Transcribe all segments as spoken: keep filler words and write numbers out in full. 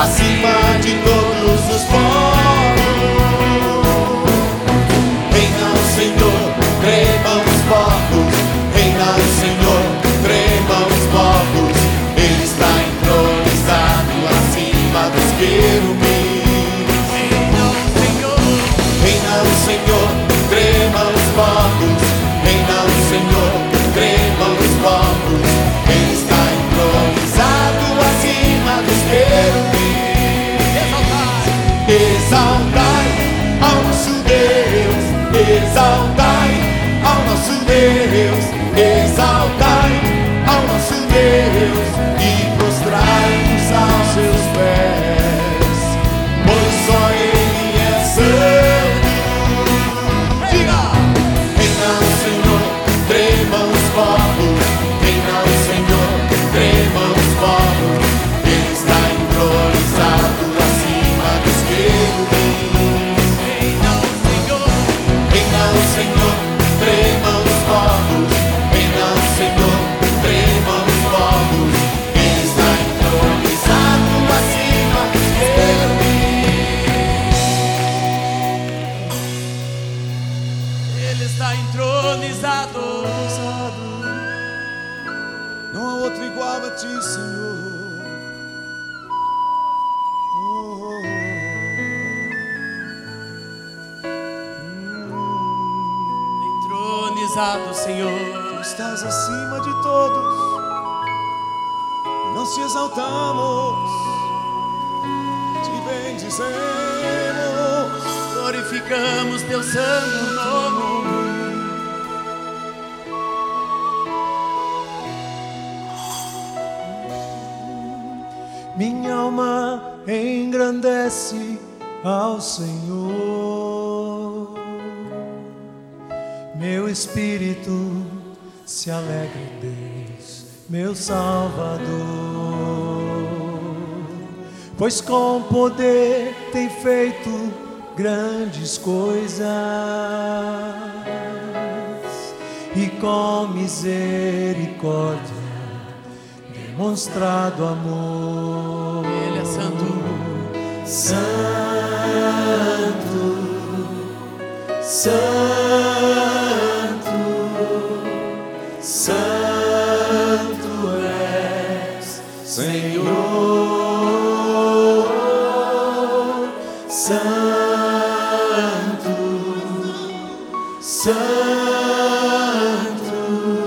acima de todos os povos. Reina o Senhor, tremam os povos. Reina o Senhor, tremam os povos. Ele está entronizado acima dos querubins. Reina o Senhor, reina o Senhor, tremam os povos. Reina o Senhor, tremam os povos. Ele está entronizado acima dos querubins. Exaltai ao nosso Deus, exaltai ao nosso Deus, exaltai ao nosso Deus e prostrai-nos aos seus pés, pois só Ele é santo. Diga! Reina o Senhor, tremam os povos. Reina o Senhor, tremam os povos. Ele está entronizado acima dos querubins. Reina o Senhor, reina o Senhor, tremam os povos. Reina o Senhor, tremam os povos. Ele está entronizado acima dos querubins. Ele está entronizado. Não há outro igual a ti, Senhor. Oh, oh, oh. Entronizado, Senhor. Tu estás acima de todos. Não se exaltamos, te bendizemos, glorificamos teu santo nome. Minha alma engrandece ao Senhor, meu espírito se alegra em Deus, meu Salvador, pois com poder tem feito grandes coisas e com misericórdia demonstrado amor. Ele é santo, santo, santo, santo és, Senhor, santo, santo,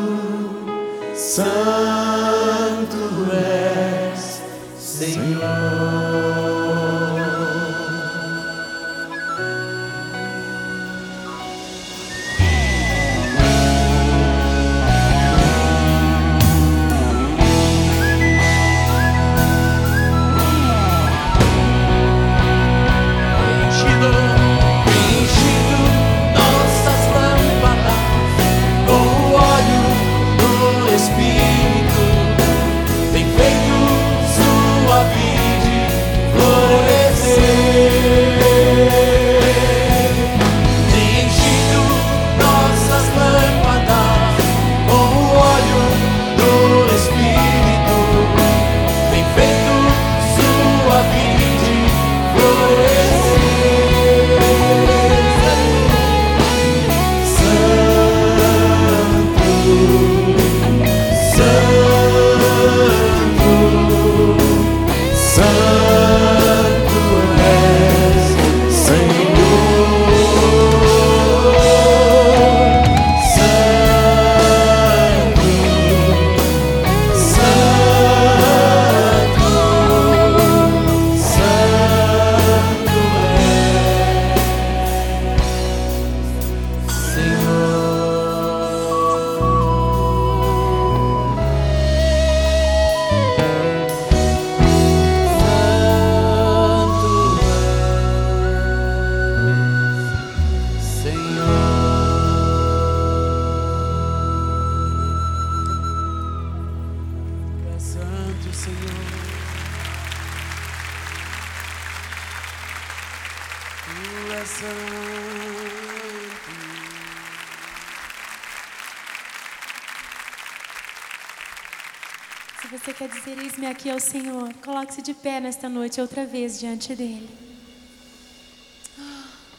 santo és, Senhor. Se você quer dizer eis-me aqui ao Senhor, coloque-se de pé nesta noite outra vez diante dEle.